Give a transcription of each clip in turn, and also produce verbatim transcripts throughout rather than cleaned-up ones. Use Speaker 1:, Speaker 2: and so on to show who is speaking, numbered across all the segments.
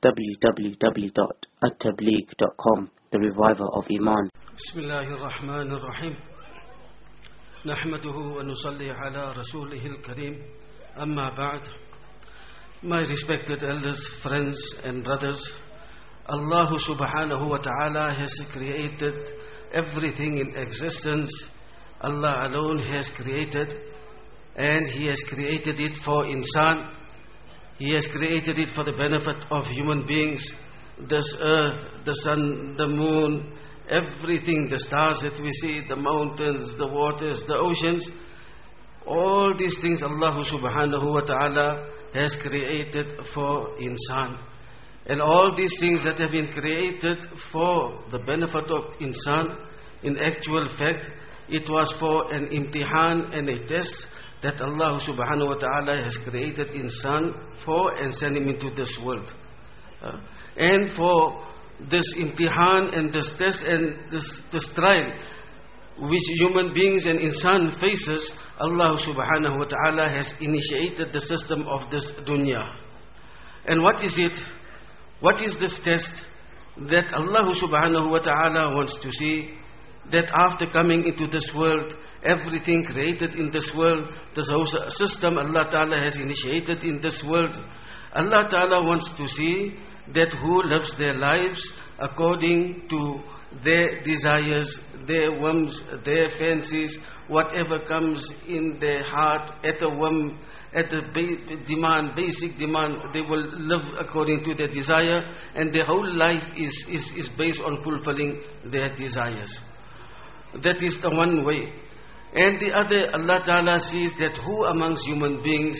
Speaker 1: w w w dot at tabligh dot com, the reviver of Iman.
Speaker 2: Bismillahir Rahmanir Rahim. Nahmaduhu wa nusalli ala rasulihil kareem. Amma ba'd. My respected elders, friends and brothers, Allah subhanahu wa ta'ala has created everything in existence. Allah alone has created, and He has created it for insan. He has created it for the benefit of human beings. This earth, the sun, the moon, everything, the stars that we see, the mountains, the waters, the oceans, all these things Allah subhanahu wa ta'ala has created for insan. And all these things that have been created for the benefit of insan, in actual fact, it was for an imtihan and a test that Allah subhanahu wa ta'ala has created insan for and sent him into this world. Uh, and for this imtihan and this test and this, this trial which human beings and insan faces, Allah subhanahu wa ta'ala has initiated the system of this dunya. And what is it? What is this test that Allah subhanahu wa ta'ala wants to see? That after coming into this world, everything created in this world, this whole system Allah ta'ala has initiated in this world, Allah ta'ala wants to see that who lives their lives according to their desires, their whims, their fancies, whatever comes in their heart at a whim, at the ba- demand, basic demand, they will live according to their desire, and their whole life is, is, is based on fulfilling their desires. That is the one way. And the other, Allah Ta'ala sees that who amongst human beings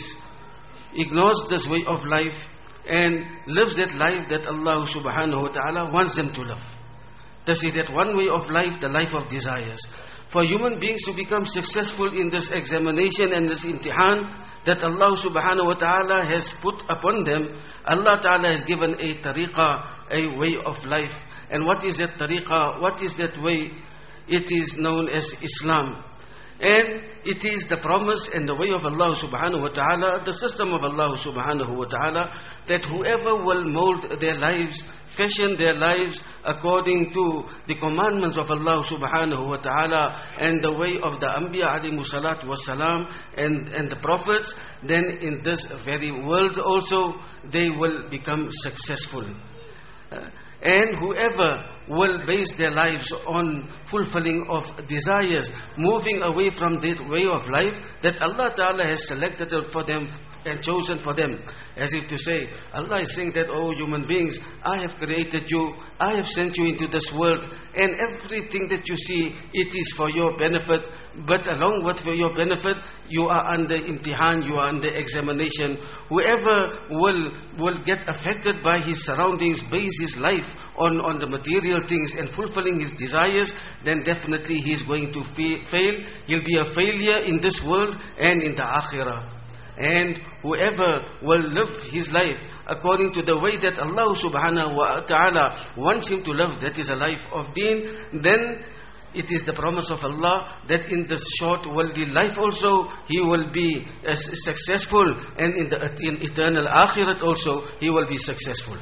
Speaker 2: ignores this way of life and lives that life that Allah Subhanahu Wa Ta'ala wants them to live. This is that one way of life, the life of desires. For human beings to become successful in this examination and this imtihan that Allah Subhanahu Wa Ta'ala has put upon them, Allah Ta'ala has given a tariqah, a way of life. And what is that tariqah? What is that way? It is known as Islam. And it is the promise and the way of Allah subhanahu wa ta'ala, the system of Allah subhanahu wa ta'ala, that whoever will mold their lives, fashion their lives according to the commandments of Allah subhanahu wa ta'ala and the way of the Anbiya alayhimu salatu wa salam and, and the prophets, then in this very world also they will become successful. Uh, And whoever will base their lives on fulfilling of desires, moving away from that way of life that Allah Ta'ala has selected for them and chosen for them. As if to say, Allah is saying that, oh human beings, I have created you, I have sent you into this world, and everything that you see, it is for your benefit. But along with for your benefit, you are under imtihan, you are under examination. Whoever will will get affected by his surroundings, base his life on, on the material things and fulfilling his desires, then definitely he is going to fail. He'll be a failure in this world and in the akhirah. And whoever will live his life according to the way that Allah subhanahu wa ta'ala wants him to live, that is a life of deen, then it is the promise of Allah that in this short worldly life also he will be uh, successful, and in the in eternal akhirat also he will be successful.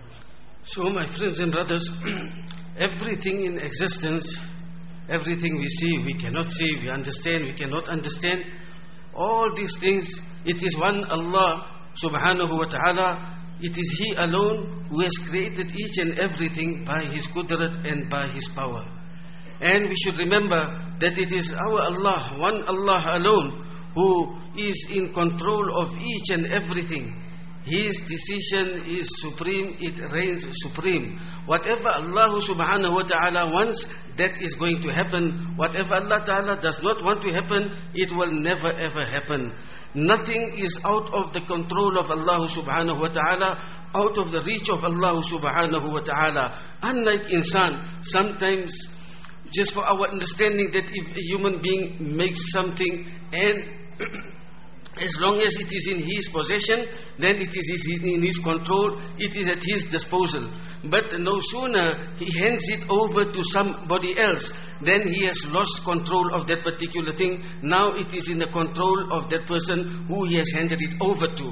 Speaker 2: So my friends and brothers, everything in existence, everything we see, we cannot see, we understand, we cannot understand, all these things, it is one Allah subhanahu wa ta'ala, it is He alone who has created each and everything by His qudrat and by His power. And we should remember that it is our Allah, one Allah alone, who is in control of each and everything. His decision is supreme, it reigns supreme. Whatever Allah subhanahu wa ta'ala wants, that is going to happen. Whatever Allah ta'ala does not want to happen, it will never ever happen. Nothing is out of the control of Allah subhanahu wa ta'ala, out of the reach of Allah subhanahu wa ta'ala. Unlike insan, sometimes just for our understanding that if a human being makes something and as long as it is in his possession, then it is in his control, it is at his disposal. But no sooner he hands it over to somebody else, then he has lost control of that particular thing. Now it is in the control of that person who he has handed it over to.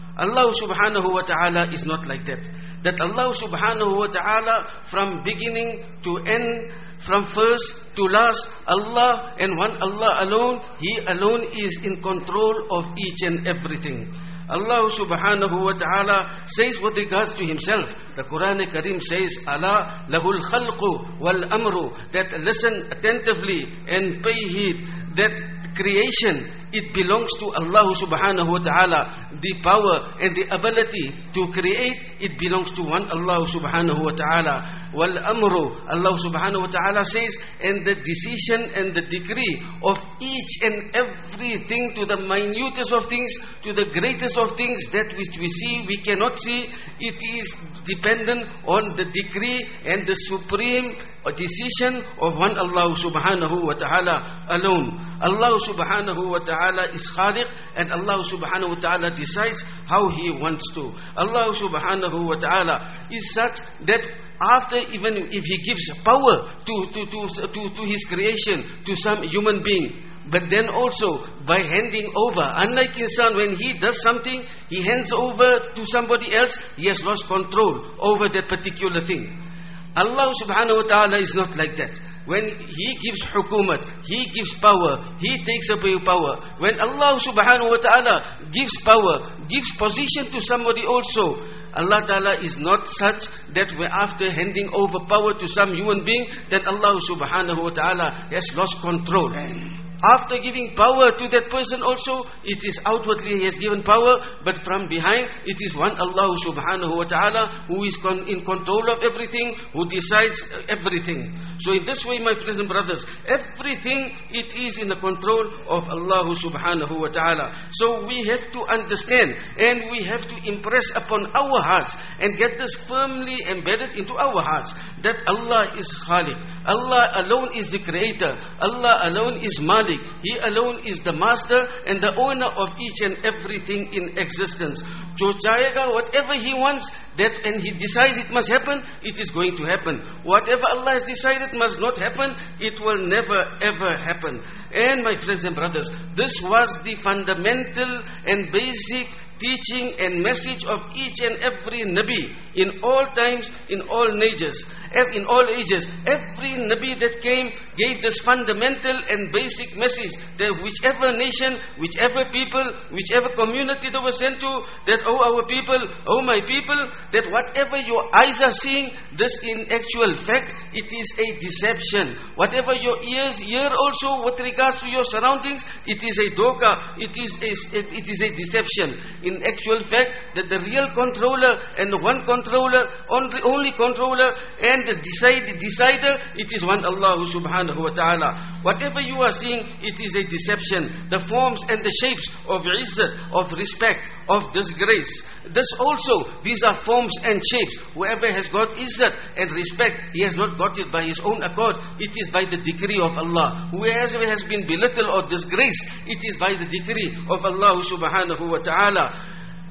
Speaker 2: Allah subhanahu wa ta'ala is not like that. That Allah subhanahu wa ta'ala from beginning to end, from first to last, Allah and one Allah alone, He alone is in control of each and everything. Allah subhanahu wa ta'ala says with regards to Himself, the Quran Kareem says, Allah lahul khalqu wal amru, that listen attentively and pay heed, that creation, it belongs to Allah subhanahu wa ta'ala. The power and the ability to create, it belongs to one Allah subhanahu wa ta'ala. Wal amru, Allah subhanahu wa ta'ala says, and the decision and the decree of each and everything, to the minutest of things, to the greatest of things, that which we see, we cannot see, it is dependent on the decree and the supreme decision of one Allah subhanahu wa ta'ala alone. Allah subhanahu wa ta'ala is Khaliq, and Allah subhanahu wa ta'ala decides how He wants to. Allah subhanahu wa ta'ala is such that after, even if He gives power to, to, to, to, to His creation, to some human being, but then also by handing over, unlike insan, when he does something, he hands over to somebody else, he has lost control over that particular thing. Allah subhanahu wa ta'ala is not like that. When He gives hukumat, He gives power, He takes away power. When Allah subhanahu wa ta'ala gives power, gives position to somebody also, Allah ta'ala is not such that after handing over power to some human being, that Allah subhanahu wa ta'ala has lost control. After giving power to that person also, it is outwardly He has given power, but from behind, it is one Allah subhanahu wa ta'ala who is con in control of everything, who decides everything. So in this way, my friends and brothers, everything, it is in the control of Allah subhanahu wa ta'ala. So we have to understand, and we have to impress upon our hearts, and get this firmly embedded into our hearts, that Allah is Khaliq. Allah alone is the creator. Allah alone is Malik. He alone is the master and the owner of each and everything in existence. Jo chahega, whatever He wants, that and He decides it must happen, it is going to happen. Whatever Allah has decided must not happen, it will never ever happen. And my friends and brothers, this was the fundamental and basic teaching and message of each and every Nabi in all times, in all ages. In all ages, every Nabi that came gave this fundamental and basic message, that whichever nation, whichever people, whichever community they were sent to, that, oh our people, oh my people, that whatever your eyes are seeing, this in actual fact, it is a deception. Whatever your ears hear also with regards to your surroundings, it is a doka, it is a, it is a deception. In actual fact, that the real controller and the one controller, only, only controller, and the decide, decider, it is one Allah subhanahu wa ta'ala. Whatever you are seeing, it is a deception. The forms and the shapes of izzat, of respect, of disgrace. This also, these are forms and shapes. Whoever has got izzat and respect, he has not got it by his own accord. It is by the decree of Allah. Whoever has been belittled or disgraced, it is by the decree of Allah subhanahu wa ta'ala.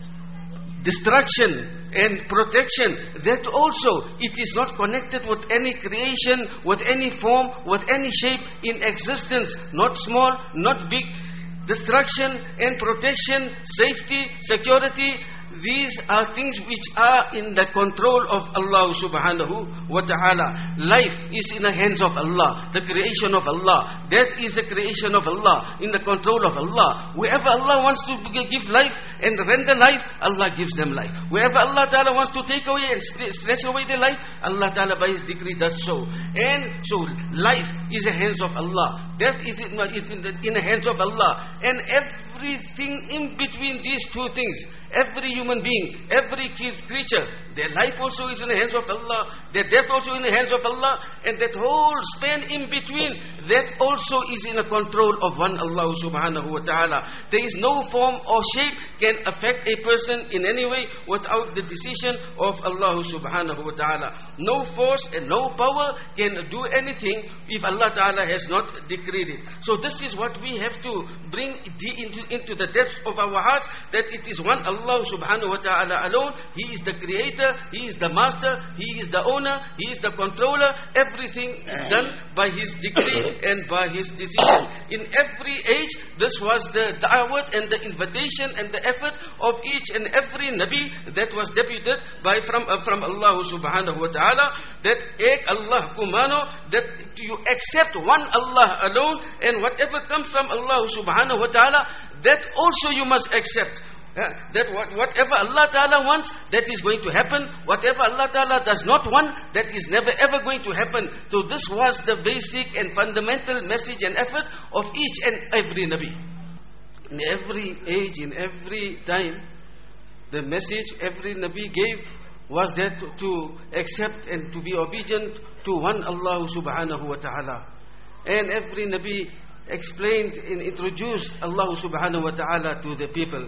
Speaker 2: Destruction and protection, that also, it is not connected with any creation, with any form, with any shape in existence, not small, not big. Destruction and protection, safety, security, these are things which are in the control of Allah subhanahu wa ta'ala. Life is in the hands of Allah, the creation of Allah. Death is the creation of Allah, in the control of Allah. Wherever Allah wants to give life and render life, Allah gives them life. Wherever Allah ta'ala wants to take away and stretch away their life, Allah ta'ala by His decree does so. And so life is in the hands of Allah. Death is in, is in, the, in the hands of Allah. And everything in between these two things, every human being, every creature, their life also is in the hands of Allah, their death also in the hands of Allah, and that whole span in between, that also is in the control of one Allah subhanahu wa ta'ala. There is no form or shape can affect a person in any way without the decision of Allah subhanahu wa ta'ala. No force and no power can do anything if Allah ta'ala has not decreed it. So this is what we have to bring into, into the depths of our hearts, that it is one Allah subhanahu subhanahu wa ta'ala alone. He is the creator, He is the master, He is the owner, He is the controller. Everything is done by His decree and by His decision. In every age, this was the da'wat and the invitation and the effort of each and every Nabi that was deputed by from, uh, from Allah subhanahu wa ta'ala, that ek Allah kumano, that you accept one Allah alone, and whatever comes from Allah subhanahu wa ta'ala, that also you must accept. Uh, that what, whatever Allah Ta'ala wants, that is going to happen. Whatever Allah Ta'ala does not want, that is never ever going to happen. So this was the basic and fundamental message and effort of each and every Nabi. In every age, in every time, the message every Nabi gave was that to, to accept and to be obedient to one Allah subhanahu wa ta'ala. And every Nabi explained and introduced Allah subhanahu wa ta'ala to the people.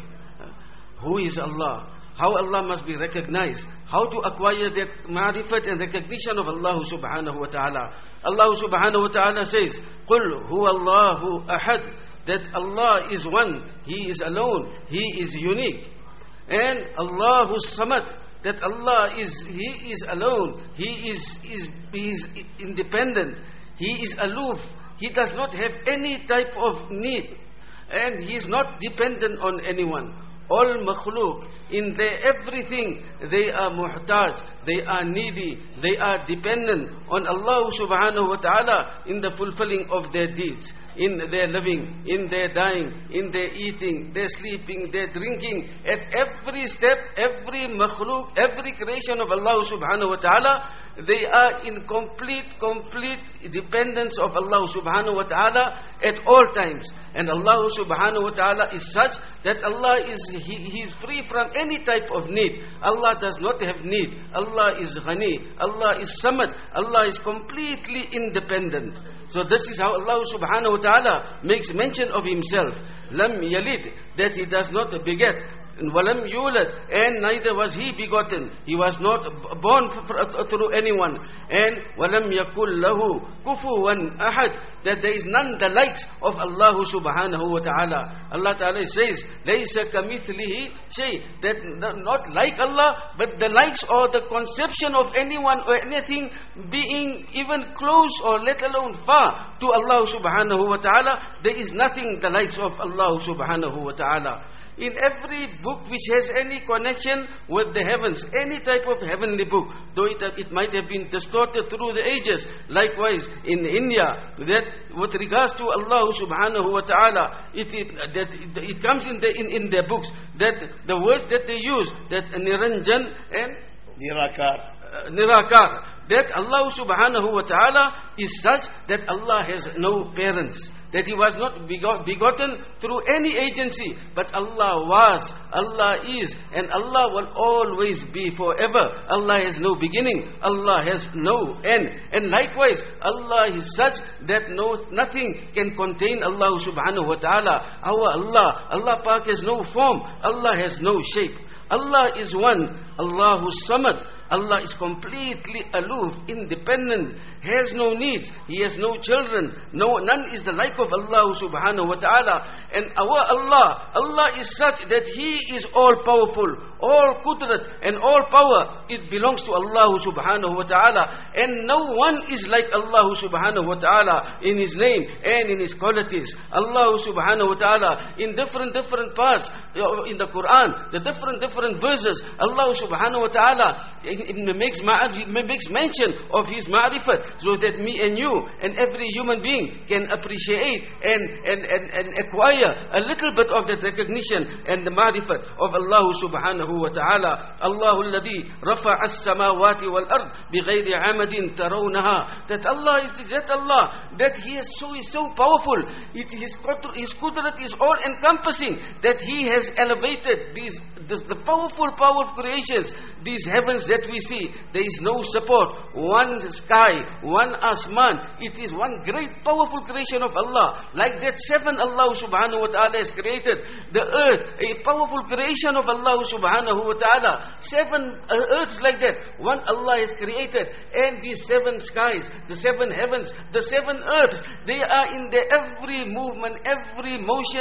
Speaker 2: Who is Allah? How Allah must be recognized? How to acquire that ma'rifat and recognition of Allah subhanahu wa ta'ala? Allah subhanahu wa ta'ala says, قُلْ هُوَ اللَّهُ أَحَدٌ, that Allah is one, He is alone, He is unique. And Allahu Samad, that Allah is, He is alone, He is, is, He is independent, He is aloof, He does not have any type of need, and He is not dependent on anyone. All makhluk, in their everything, they are muhtaj, they are needy, they are dependent on Allah subhanahu wa ta'ala in the fulfilling of their deeds, in their living, in their dying, in their eating, their sleeping, their drinking. At every step, every makhluk, every creation of Allah subhanahu wa ta'ala, they are in complete, complete dependence of Allah subhanahu wa ta'ala at all times. And Allah subhanahu wa ta'ala is such that Allah is, he, he is free from any type of need. Allah does not have need. Allah is ghani. Allah is samad. Allah is completely independent. So this is how Allah subhanahu wa ta'ala makes mention of Himself. Lam yalid, that He does not beget. Walam yulad, and neither was He begotten. He was not born through anyone. And walam yakul lahu kufuwan ahad, that there is none the likes of Allah subhanahu wa ta'ala. Allah ta'ala says, laysa kamithlihi shay, that not like Allah, but the likes or the conception of anyone or anything being even close or let alone far to Allah subhanahu wa ta'ala. There is nothing the likes of Allah subhanahu wa ta'ala. In every book which has any connection with the heavens, any type of heavenly book, though it, it might have been distorted through the ages, likewise in India, that with regards to Allah subhanahu wa ta'ala, it, it, that it, it comes in, the, in, in their books, that the words that they use, that Niranjan and
Speaker 3: Nirakar,
Speaker 2: uh, Nirakar, that Allah subhanahu wa ta'ala is such that Allah has no parents, that He was not begot, begotten through any agency, but Allah was, Allah is, and Allah will always be forever. Allah has no beginning, Allah has no end. And likewise, Allah is such that no nothing can contain Allah subhanahu wa ta'ala. Our Allah, Allah Pak has no form, Allah has no shape. Allah is one, Allahu Samad. Allah is completely aloof, independent, has no needs, He has no children, no none is the like of Allah subhanahu wa ta'ala. And our Allah, Allah is such that He is all powerful, all qudrat and all power, it belongs to Allah subhanahu wa ta'ala. And no one is like Allah subhanahu wa ta'ala in His name and in His qualities. Allah subhanahu wa ta'ala in different different parts in the Quran, the different different verses, Allah subhanahu wa ta'ala it makes, makes mention of His ma'rifat, so that me and you and every human being can appreciate and, and, and, and acquire a little bit of that recognition and the ma'rifat of Allah subhanahu wa ta'ala. Allahu alladhi rafa'a as-samawati wal-ard bighayri amadin tarawnaha, that Allah is that Allah, that He is so, is so powerful, it, His, His qudrat is all encompassing, that He has elevated these, this, the powerful, powerful creations, these heavens that we see, there is no support, one sky, one asman, it is one great powerful creation of Allah. Like that seven Allah subhanahu wa ta'ala has created, the earth, a powerful creation of Allah subhanahu wa ta'ala, seven earths like that, one Allah has created. And these seven skies, the seven heavens, the seven earths, they are in their every movement, every motion,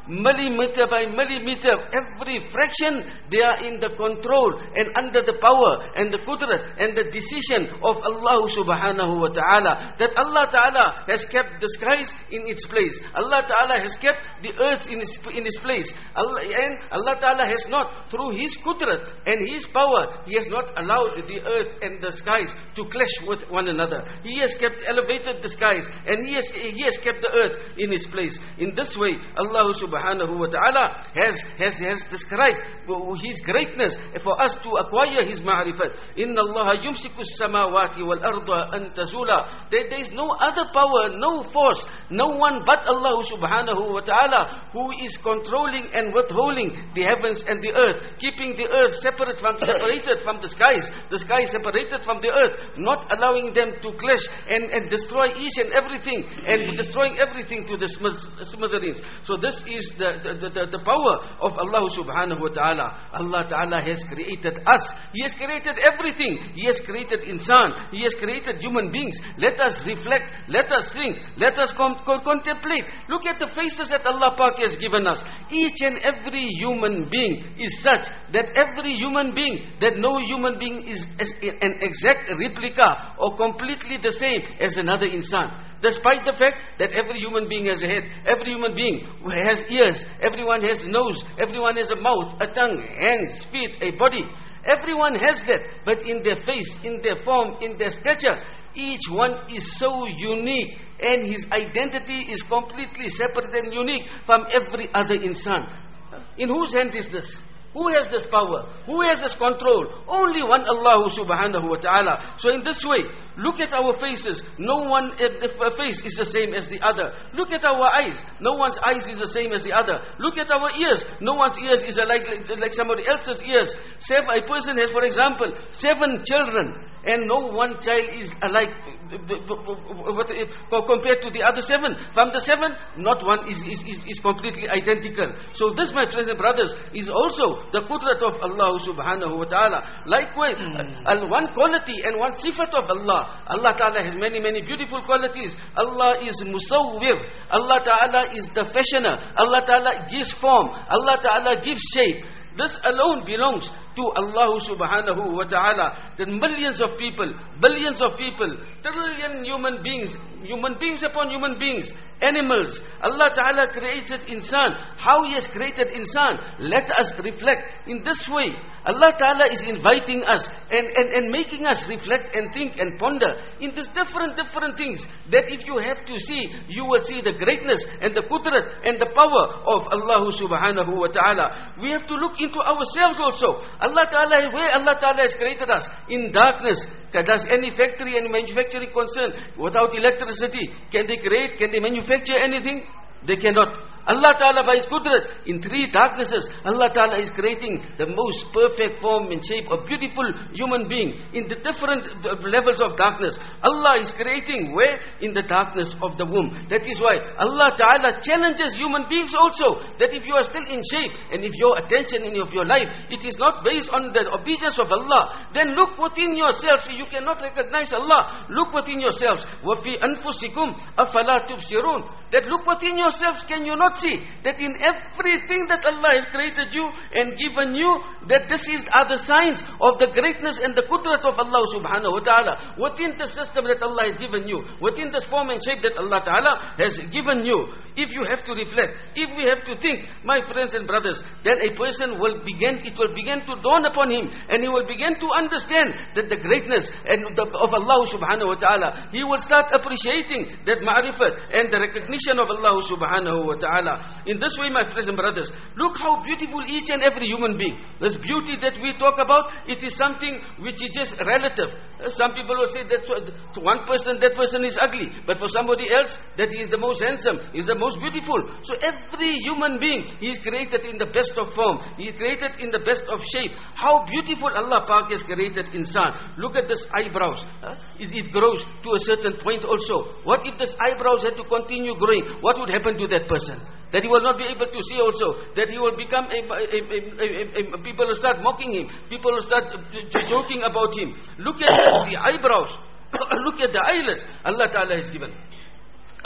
Speaker 2: millimeter by millimeter, every fraction, they are in the control and under the power and the qudrat and the decision of Allah subhanahu wa ta'ala. That Allah ta'ala has kept the skies in its place. Allah ta'ala has kept the earth in its, in its place. Allah, and Allah ta'ala has not, through His qudrat and His power, He has not allowed the earth and the skies to clash with one another. He has kept, elevated the skies, and He has, He has kept the earth in its place. In this way, Allah subhanahu wa ta'ala has, has, has described His greatness for us to acquire His ma'rifat. Inna Allah yumsiku samawati wal arda an tazula. There, there is no other power, no force, no one but Allah subhanahu wa ta'ala who is controlling and withholding the heavens and the earth, keeping the earth separate from, separated from the skies, the skies separated from the earth, not allowing them to clash and, and destroy each and everything, and destroying everything to the smithereens. So this is the, the, the, the power of Allah subhanahu wa ta'ala. Allah ta'ala has created us. He has created everything. He has created insan. He has created human beings. Let us reflect. Let us think. Let us con con contemplate. Look at the faces that Allah Pak has given us. Each and every human being is such that every human being, that no human being is, is an exact replica or completely the same as another insan. Despite the fact that every human being has a head, every human being has ears, everyone has a nose, everyone has a mouth, a tongue, hands, feet, a body. Everyone has that, but in their face, in their form, in their stature, each one is so unique, and his identity is completely separate and unique from every other insan. In whose hands is this? Who has this power? Who has this control? Only one, Allah subhanahu wa ta'ala. So in this way, look at our faces. No one face is the same as the other. Look at our eyes. No one's eyes is the same as the other. Look at our ears. No one's ears is like, like, like somebody else's ears. Seven, a person has, for example, seven children, and no one child is alike compared to the other seven. From the seven, not one is, is, is, is completely identical. So this, my friends and brothers, is also the qudrat of Allah subhanahu wa ta'ala. Likewise, mm. one quality and one sifat of Allah. Allah ta'ala has many, many beautiful qualities. Allah is musawwir. Allah ta'ala is the fashioner. Allah ta'ala gives form. Allah ta'ala gives shape. This alone belongs to Allah subhanahu wa ta'ala. That millions of people, billions of people, trillion human beings, human beings upon human beings, animals, Allah ta'ala created insan. How He has created insan, let us reflect. In this way, Allah ta'ala is inviting us and, and, and making us reflect and think and ponder in these different, different things, that if you have to see, you will see the greatness and the qudrat and the power of Allah subhanahu wa ta'ala. We have to look into ourselves also. Allah ta'ala, where Allah ta'ala has created us, in darkness. Does any factory and manufacturing concern without electricity? Can they create, can they manufacture anything? They cannot. Allah Ta'ala by His qudrat, in three darknesses, Allah Ta'ala is creating the most perfect form and shape of beautiful human being in the different levels of darkness. Allah is creating where? In the darkness of the womb. That is why Allah Ta'ala challenges human beings also, that if you are still in shape and if your attention in of your life, it is not based on the obedience of Allah, then look within yourselves. You cannot recognize Allah. Look within yourselves. وَفِي أَنفُسِكُمْ أَفَلَا تُبْصِرُونَ. That look within yourselves, can you not see that in everything that Allah has created you and given you, that this is are the signs of the greatness and the qudrat of Allah subhanahu wa ta'ala, within the system that Allah has given you, within this form and shape that Allah ta'ala has given you. If you have to reflect, if we have to think, my friends and brothers, then a person will begin, it will begin to dawn upon him, and he will begin to understand that the greatness and the, of Allah subhanahu wa ta'ala. He will start appreciating that ma'rifat and the recognition of Allah subhanahu wa ta'ala. In this way, my friends and brothers, look how beautiful each and every human being. This beauty that we talk about, it is something which is just relative. Some people will say that to one person, that person is ugly, but for somebody else, that he is the most handsome, he is the most beautiful. So every human being, he is created in the best of form, he is created in the best of shape. How beautiful Allah Pak has created insan. Look at this eyebrows. It, it grows to a certain point also. What if this eyebrows had to continue growing? What would happen to that person? That he will not be able to see also. That he will become, a, a, a, a, a, people will start mocking him. People will start joking about him. Look at the eyebrows. Look at the eyelids Allah Ta'ala has given.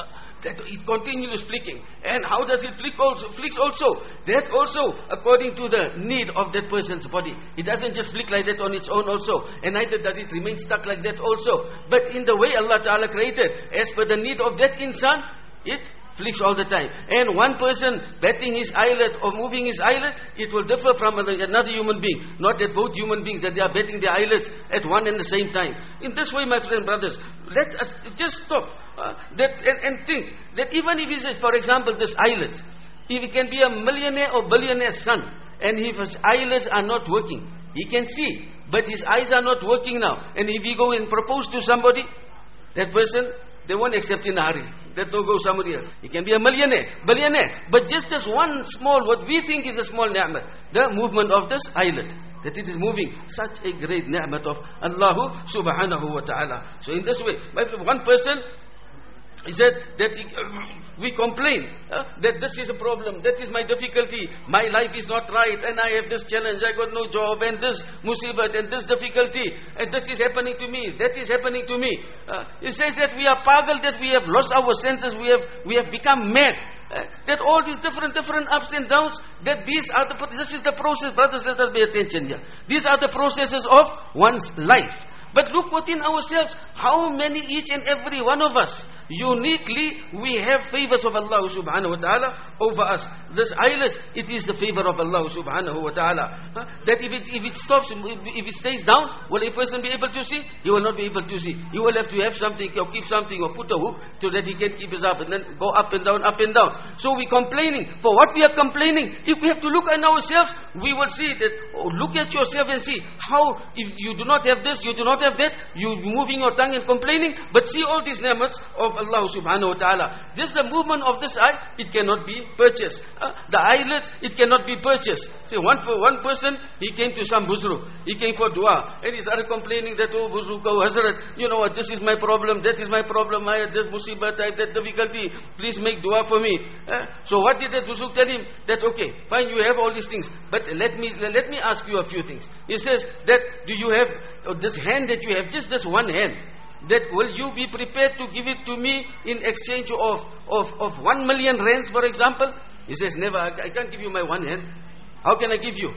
Speaker 2: that it continues flicking. And how does it flick also? Flicks also. That also according to the need of that person's body. It doesn't just flick like that on its own also. And neither does it remain stuck like that also. But in the way Allah Ta'ala created, as per the need of that insan, it flicks all the time. And one person batting his eyelid or moving his eyelid, it will differ from another human being. Not that both human beings, that they are batting their eyelids at one and the same time. In this way, my friend brothers, let us just stop uh, that and, and think that even if he says, for example, this eyelids, if he can be a millionaire or billionaire's son, and if his eyelids are not working, he can see, but his eyes are not working now. And if he go and propose to somebody, that person, they won't accept in a hurry. That will go somebody else. He can be a millionaire, billionaire. But just as one small, what we think is a small ni'mah, the movement of this eyelid, that it is moving, such a great ni'mat of Allah subhanahu wa ta'ala. So in this way, one person, he said that he, we complain uh, that this is a problem, that is my difficulty, my life is not right, and I have this challenge, I got no job, and this musibat, and this difficulty, and this is happening to me, that is happening to me. Uh, he says that we are pagal, that we have lost our senses, we have we have become mad. Uh, that all these different different ups and downs, that these are the this is the process, brothers, let us pay attention here. These are the processes of one's life. But look within ourselves, how many each and every one of us, uniquely, we have favors of Allah subhanahu wa ta'ala over us. This eyelids, it is the favor of Allah subhanahu wa ta'ala. Huh? That if it, if it stops, if it stays down, will a person be able to see? He will not be able to see. He will have to have something, or keep something, or put a hook, so that he can keep his up, and then go up and down, up and down. So we're complaining. For what we are complaining, if we have to look at ourselves, we will see that, oh, look at yourself and see, how, if you do not have this, you do not have that, you moving your tongue and complaining, but see all these ni'mas of Allah subhanahu wa ta'ala. This the movement of this eye, it cannot be purchased. Uh, the eyelids, it cannot be purchased. See, one one person, he came to some buzruk, he came for dua, and he started complaining that, oh buzruk, oh Hazrat, you know what, this is my problem, that is my problem, I have this musibat, I have that difficulty, please make dua for me. Uh, so what did that buzruk tell him? That okay, fine, you have all these things, but let me let me ask you a few things. He says that, do you have uh, this hand that you have, just this one hand, that will you be prepared to give it to me in exchange of, of, of one million rands, for example? He says, never, I, I can't give you my one hand. How can I give you?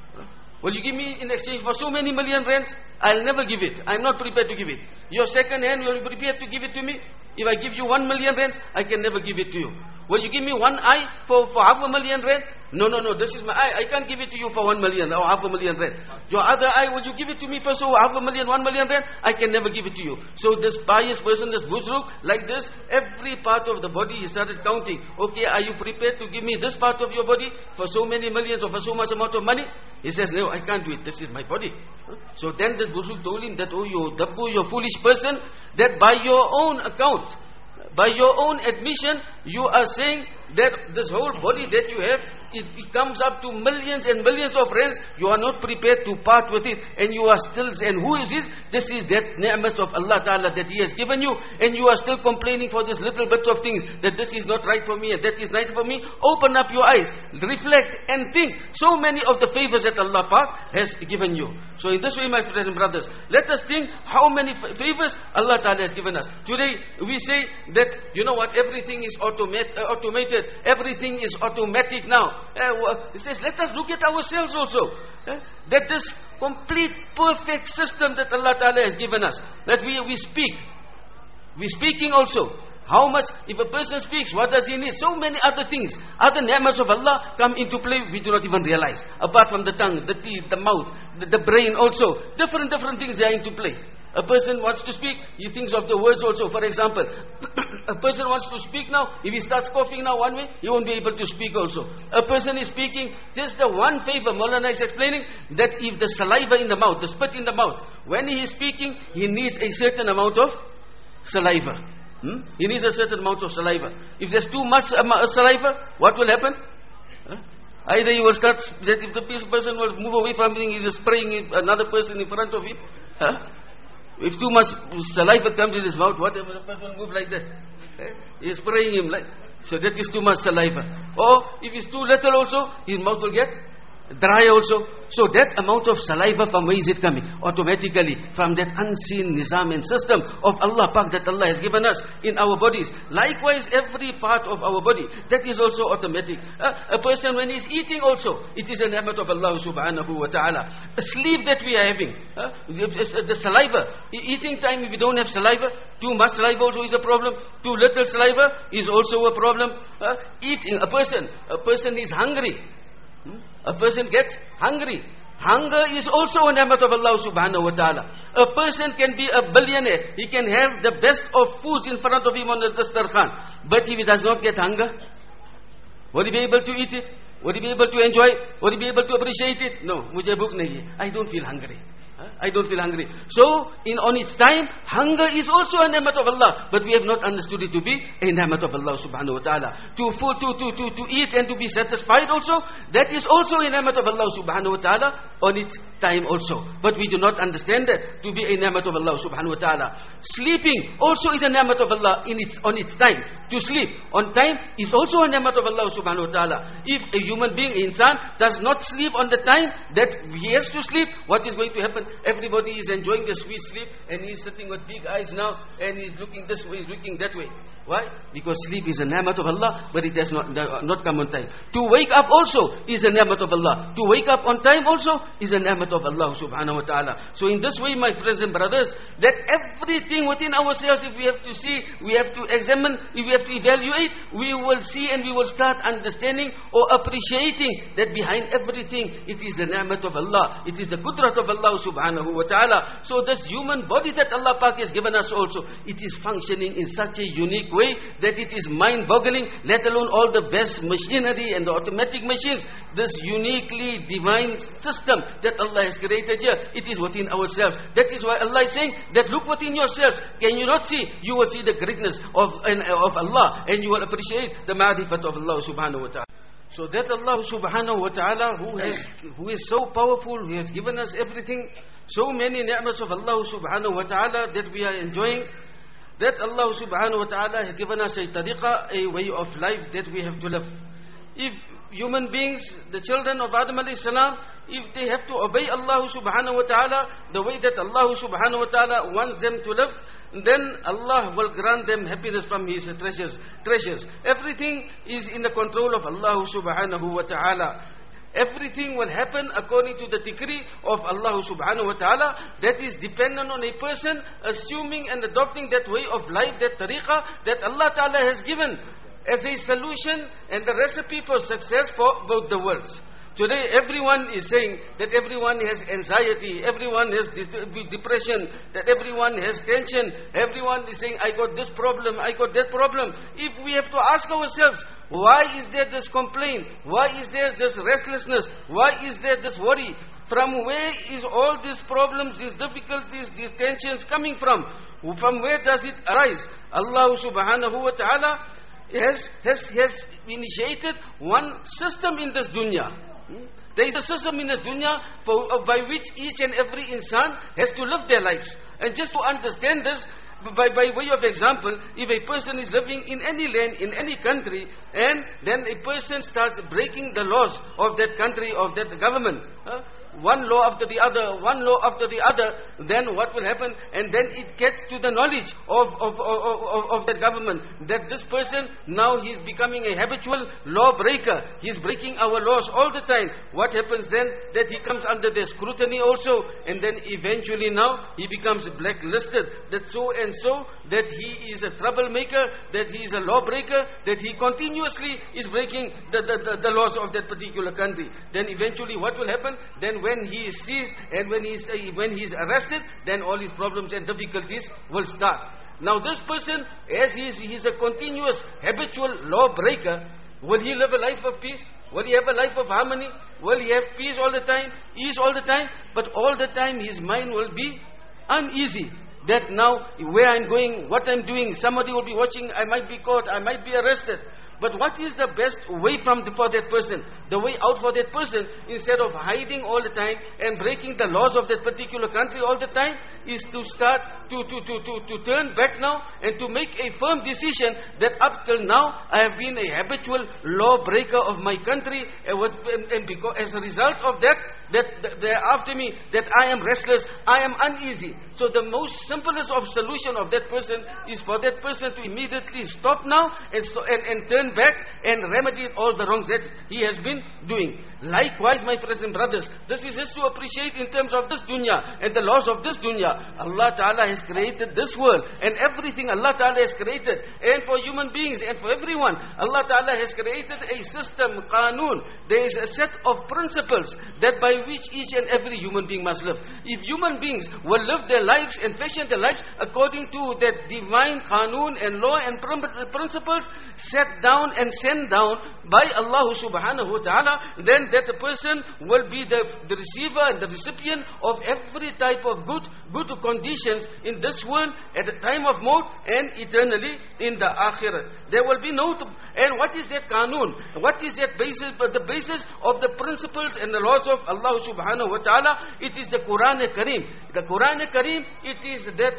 Speaker 2: Will you give me in exchange for so many million rands? I'll never give it. I'm not prepared to give it. Your second hand, will you be prepared to give it to me? If I give you one million rands, I can never give it to you. Will you give me one eye for, for half a million rand? No, no, no, this is my eye. I can't give it to you for one million or half a million rand. Your other eye, will you give it to me for so half a million, one million rand? I can never give it to you. So this pious person, this buzruk, like this, every part of the body, he started counting. Okay, are you prepared to give me this part of your body for so many millions or for so much amount of money? He says, no, I can't do it. This is my body. So then this buzruk told him that, oh, you dabbu, you foolish person, that by your own account, by your own admission, you are saying that this whole body that you have, it, it comes up to millions and millions of rands. You are not prepared to part with it, and you are still, and who is it? This is that ni'mat of Allah Ta'ala that He has given you, and you are still complaining for this little bits of things, that this is not right for me, and that is right for me. Open up your eyes, reflect and think. So many of the favors that Allah Pak has given you. So in this way, my friends and brothers, let us think how many favors Allah Ta'ala has given us. Today, we say that, you know what, everything is automat, uh, automated, everything is automatic now. Uh, it says, let us look at ourselves also. Uh, that this complete, perfect system that Allah Ta'ala has given us, that we, we speak. We speaking also. How much, if a person speaks, what does he need? So many other things, other ni'mats of Allah come into play, we do not even realize. Apart from the tongue, the teeth, the mouth, the, the brain also. Different, different things they are into play. A person wants to speak, he thinks of the words also. For example, a person wants to speak now, if he starts coughing now one way, he won't be able to speak also. A person is speaking, just the one favor, Maulana is explaining, that if the saliva in the mouth, the spit in the mouth, when he is speaking, he needs a certain amount of saliva. Hmm? He needs a certain amount of saliva. If there's too much um, saliva, what will happen? Huh? Either he will start, that if the person will move away from him, he is spraying another person in front of him. Huh? If too much saliva comes in his mouth, whatever, the person will move like that. Eh? He is spraying him like, so that is too much saliva. Or if it's too little also, his mouth will get dry also. So that amount of saliva, from where is it coming? Automatically from that unseen nizam and system of Allah Pak that Allah has given us in our bodies. Likewise, every part of our body, that is also automatic. Uh, a person when he is eating also, it is a ni'mat of Allah subhanahu wa ta'ala. A sleep that we are having, uh, the, the saliva, eating time, if we don't have saliva, too much saliva also is a problem. Too little saliva is also a problem. Uh, eating, a person, a person is hungry. A person gets hungry. Hunger is also a ni'mat of Allah subhanahu wa ta'ala. A person can be a billionaire. He can have the best of foods in front of him on the dastarkhan. But if he does not get hunger, will he be able to eat it? Will he be able to enjoy it? Will he be able to appreciate it? No. Mujhe bhuk nahi hai. I don't feel hungry. I don't feel hungry. So, in on its time, hunger is also a ni'mat of Allah. But we have not understood it to be a ni'mat of Allah subhanahu wa ta'ala. To, food, to, to, to, to eat and to be satisfied also, that is also a ni'mat of Allah subhanahu wa ta'ala on its time also. But we do not understand that to be a ni'mat of Allah subhanahu wa ta'ala. Sleeping also is a ni'mat of Allah in its, on its time. To sleep on time is also a ni'mat of Allah subhanahu wa ta'ala. If a human being, insan, does not sleep on the time that he has to sleep, what is going to happen? Everybody is enjoying the sweet sleep and he is sitting with big eyes now and he is looking this way, he is looking that way. Why? Because sleep is a ni'mat of Allah, but it has not, not come on time. To wake up also is a ni'mat of Allah. To wake up on time also is a ni'mat of Allah subhanahu wa ta'ala. So in this way, my friends and brothers, that everything within ourselves, if we have to see, we have to examine, if we have to evaluate, we will see and we will start understanding or appreciating that behind everything, it is the ni'mat of Allah. It is the qudrat of Allah subhanahu wa ta'ala. So this human body that Allah Pak has given us also, it is functioning in such a unique way that it is mind-boggling, let alone all the best machinery and the automatic machines. This uniquely divine system that Allah has created here, it is within ourselves. That is why Allah is saying that look within yourselves. Can you not see? You will see the greatness of, of Allah and you will appreciate the ma'rifat of Allah subhanahu wa ta'ala. So that Allah subhanahu wa ta'ala who has who is so powerful, who has given us everything, so many ni'mats of Allah subhanahu wa ta'ala that we are enjoying, that Allah subhanahu wa ta'ala has given us a tariqah, a way of life that we have to live. If human beings, the children of Adam alayhi salam, if they have to obey Allah subhanahu wa ta'ala the way that Allah subhanahu wa ta'ala wants them to live, then Allah will grant them happiness from His treasures. treasures. Everything is in the control of Allah subhanahu wa ta'ala. Everything will happen according to the decree of Allah subhanahu wa ta'ala. That is dependent on a person assuming and adopting that way of life, that tariqah that Allah ta'ala has given as a solution and the recipe for success for both the worlds. Today everyone is saying that everyone has anxiety, everyone has depression, that everyone has tension, everyone is saying I got this problem, I got that problem. If we have to ask ourselves, why is there this complaint? Why is there this restlessness? Why is there this worry? From where is all these problems, these difficulties, these tensions coming from? From where does it arise? Allah subhanahu wa ta'ala has, has, has initiated one system in this dunya. There is a system in this dunya for, uh, by which each and every insan has to live their lives. And just to understand this, by, by way of example, if a person is living in any land, in any country, and then a person starts breaking the laws of that country, of that government, uh, one law after the other, one law after the other, then what will happen? And then it gets to the knowledge of, of, of, of, of that government, that this person, now he is becoming a habitual lawbreaker. He is breaking our laws all the time. What happens then? That he comes under their scrutiny also, and then eventually now, he becomes blacklisted, that so and so, that he is a troublemaker, that he is a lawbreaker, that he continuously is breaking the, the, the, the laws of that particular country. Then eventually what will happen? Then when he is seized and when he is, uh, when he is arrested, then all his problems and difficulties will start. Now this person, as he is, he is a continuous habitual lawbreaker, will he live a life of peace? Will he have a life of harmony? Will he have peace all the time, ease all the time? But all the time his mind will be uneasy. That now, where I'm going, what I'm doing, somebody will be watching, I might be caught, I might be arrested. But what is the best way from the, for that person? The way out for that person, instead of hiding all the time and breaking the laws of that particular country all the time, is to start to, to, to, to, to turn back now and to make a firm decision that up till now I have been a habitual lawbreaker of my country, and, what, and, and because as a result of that, that, that they are after me, that I am restless, I am uneasy. So the most simplest of solution of that person is for that person to immediately stop now and, so, and, and turn back and remedy all the wrongs that he has been doing. Likewise, my friends and brothers, this is just to appreciate in terms of this dunya and the laws of this dunya. Allah Ta'ala has created this world and everything Allah Ta'ala has created, and for human beings and for everyone, Allah Ta'ala has created a system, qanun. There is a set of principles that by which each and every human being must live. If human beings will live their lives and fashion their lives according to that divine qanun and law and principles set down and sent down by Allah Subhanahu wa Ta'ala, then that person will be the, the receiver and the recipient of every type of good good conditions in this world, at the time of maut, and eternally in the akhirah. There will be no... And what is that qanun? What is that basis? The basis of the principles and the laws of Allah Subhanahu wa Ta'ala, it is the Quran Kareem. The Quran Kareem, it is that,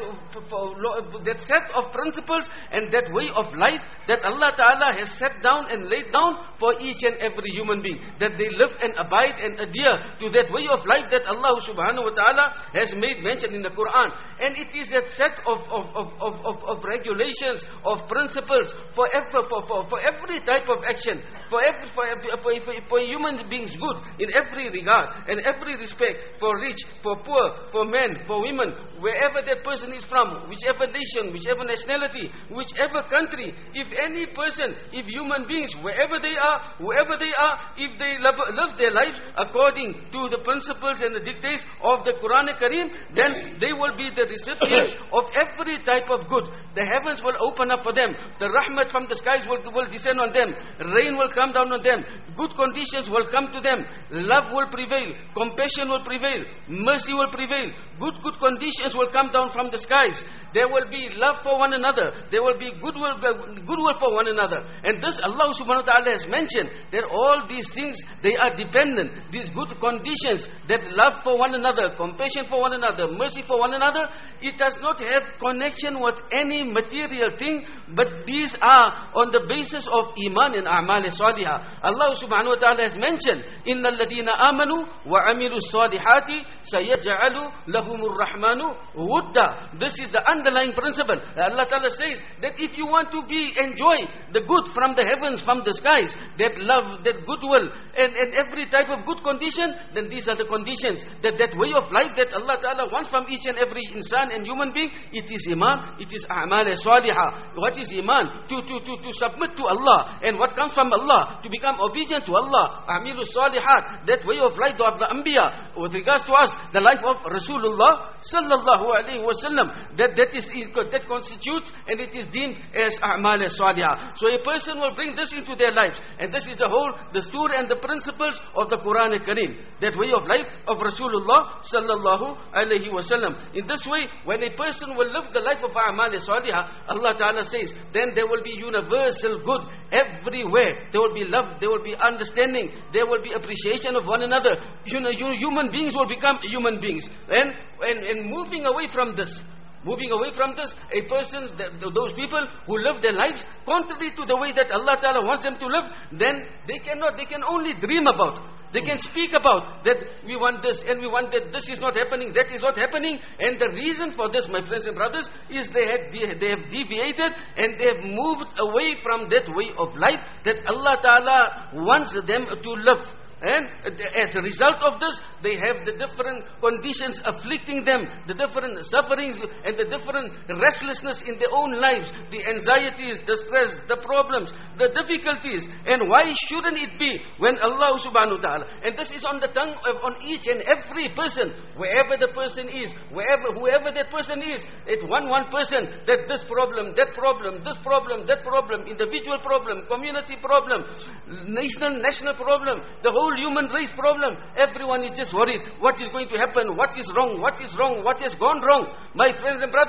Speaker 2: that set of principles and that way of life that Allah Ta'ala has set down and laid down for each and every human being. That they live and abide and adhere to that way of life that Allah Subhanahu wa Ta'ala has made mention in the Quran. And it is that set of, of, of, of, of, of regulations, of principles for every, for, for, for every type of action, for every, for, for, for, for human beings good in every regard and every respect, for rich, for poor, for men, for women, wherever that person is from, whichever nation, whichever nationality, whichever country. If any person, if human beings, wherever they are, whoever they are, if they live, live their lives according to the principles and the dictates of the Quran Kareem, then they will be the recipients of every type of good. The heavens will open up for them. The rahmat from the skies will, will descend on them. Rain will come down on them. Good conditions will come to them. Love will prevail. Compassion will prevail. Mercy will prevail. Good, good conditions will come down from the skies. There will be love for one another. There will be goodwill, goodwill for one another. And this Allah Subhanahu wa Ta'ala has mentioned that all these things, they are dependent. These good conditions, that love for one another, compassion for one another, mercy for one another, it does not have connection with any material thing, but these are on the basis of iman and a'mal salihah. Allah Subhanahu wa Ta'ala has mentioned, Inna alladhina amanu wa amilu salihati sayaj'alu lahumur rahmanu wudda. This is the underlying principle. Allah Ta'ala says that if you want to be enjoy the good from the heavens, from the skies, that love, that goodwill, and, and every type of good condition, then these are the conditions. That that way of life that Allah Ta'ala wants from each and every insan and human being, it is iman, it is a'mal salihah. What is iman? To, to, to, to submit to Allah. And what comes from Allah? To become obedient to Allah. Amilu salihat. That way of life of the Anbiya. With regards to us, the life of Rasulullah Sallallahu Alaihi Wasallam. That, that, is, that constitutes and it is deemed as a'mal salihah. So a person will bring this into their lives. And this is the whole, the story and the principles of the Quran Kareem. That way of life of Rasulullah Sallallahu Alaihi Wasallam. In this way, when a person will live the life of a'mal salihah, Allah Ta'ala says, then there will be universal good everywhere. There will be love, there will be understanding, there will be appreciation of one another. You know, you, human beings will become human beings. And, and, and moving away from this, moving away from this, a person, those people who live their lives contrary to the way that Allah Ta'ala wants them to live, then they cannot, they can only dream about. They can speak about that we want this and we want that, this is not happening, that is not happening. And the reason for this, my friends and brothers, is they have, they have deviated and they have moved away from that way of life that Allah Ta'ala wants them to live. And as a result of this, they have the different conditions afflicting them, the different sufferings and the different restlessness in their own lives, the anxieties, the stress, the problems, the difficulties. And why shouldn't it be when Allah Subhanahu wa Ta'ala, and this is on the tongue of on each and every person, wherever the person is, wherever whoever that person is, it one one person, that this problem, that problem, this problem, that problem, individual problem, community problem, national national problem, the whole human race problem. Everyone is just worried. What is going to happen? What is wrong? What is wrong? What has gone wrong? My friends and brothers,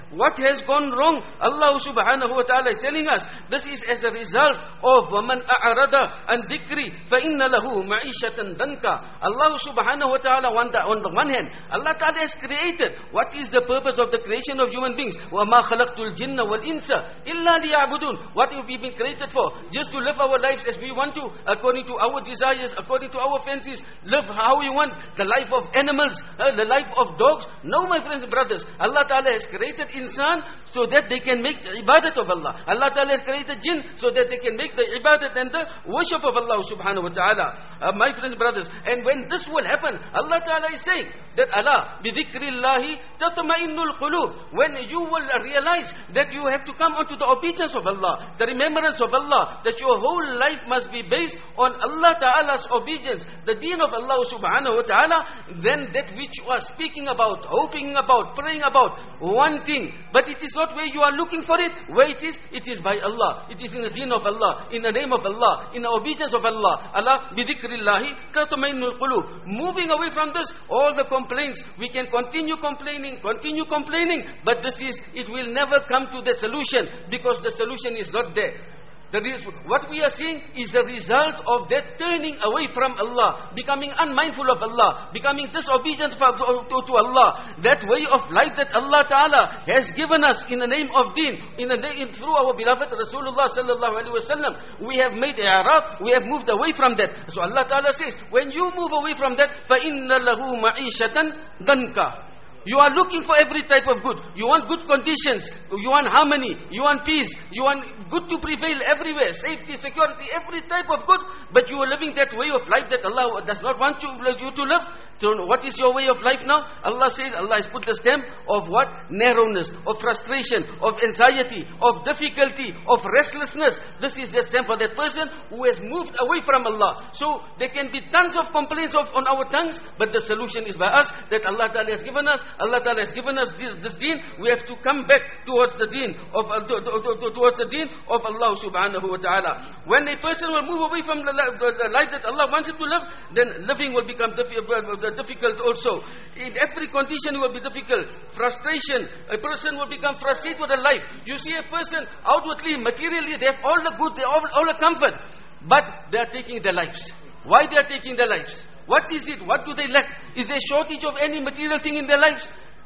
Speaker 2: What has gone wrong? Allah subhanahu wa ta'ala is telling us, this is as a result of وَمَنْ أَعْرَضَ عَنْ ذِكْرِ فَإِنَّ لَهُ مَعِيشَةً دَنْكَ. Allah subhanahu wa ta'ala, on the, on the one hand, Allah ta'ala has created. What is the purpose of the creation of human beings? وَمَا خَلَقْتُ الْجِنَّ وَالْإِنسَ إِلَّا لِيَعْبُدُونَ. What have we been created for? Just to live our lives as we want to, according to our desires, according to our fancies, live how we want, the life of animals, uh, the life of dogs. No, my friends and brothers, Allah Ta'ala has created insan so that they can make the ibadat of Allah. Allah Ta'ala has created jinn so that they can make the ibadat and the worship of Allah subhanahu wa ta'ala. Uh, my friends and brothers, and when this will happen, Allah Ta'ala is saying that Allah, بِذِكْرِ tatma'innul qulub. When you will realize that you have to come onto the obedience of Allah, the remembrance of Allah, that your whole life must be based on Allah Ta'ala's obedience, the deen of Allah subhanahu wa ta'ala, then that which you are speaking about, hoping about, praying about, one thing, but it is not where you are looking for it. Where it is, it is by Allah. It is in the deen of Allah, in the name of Allah, in the obedience of Allah. Allah, bidhikrillahi tatma'innul qulub. Moving away from this, all the complaints, we can continue complaining, continue complaining, but this is, it will never come to the solution, because the solution is not there. That is, what we are seeing is the result of that turning away from Allah, becoming unmindful of Allah, becoming disobedient to, to, to Allah. That way of life that Allah Ta'ala has given us in the name of deen, in the in, through our beloved Rasulullah Sallallahu Alaihi Wasallam, we have made i'rad, we have moved away from that. So Allah Ta'ala says, when you move away from that, فَإِنَّ لَهُ مَعِيشَةً ضَنْكَ. You are looking for every type of good. You want good conditions. You want harmony. You want peace. You want good to prevail everywhere. Safety, security, every type of good. But you are living that way of life that Allah does not want you, you to live. So what is your way of life now? Allah says, Allah has put the stamp of what? Narrowness, of frustration, of anxiety, of difficulty, of restlessness. This is the stamp for that person who has moved away from Allah. So there can be tons of complaints of, on our tongues, but the solution is by us, that Allah Ta'ala has given us. Allah Ta'ala has given us this, this deen. We have to come back towards the deen of uh, to, to, to, towards the deen of Allah subhanahu wa ta'ala. When a person will move away from the, the, the life that Allah wants him to live, then living will become difficult. difficult also. In every condition it will be difficult. Frustration. A person will become frustrated with their life. You see a person outwardly, materially, they have all the good, they have all, all the comfort, but they are taking their lives. Why they are taking their lives? What is it? What do they lack? Is there shortage of any material thing in their lives?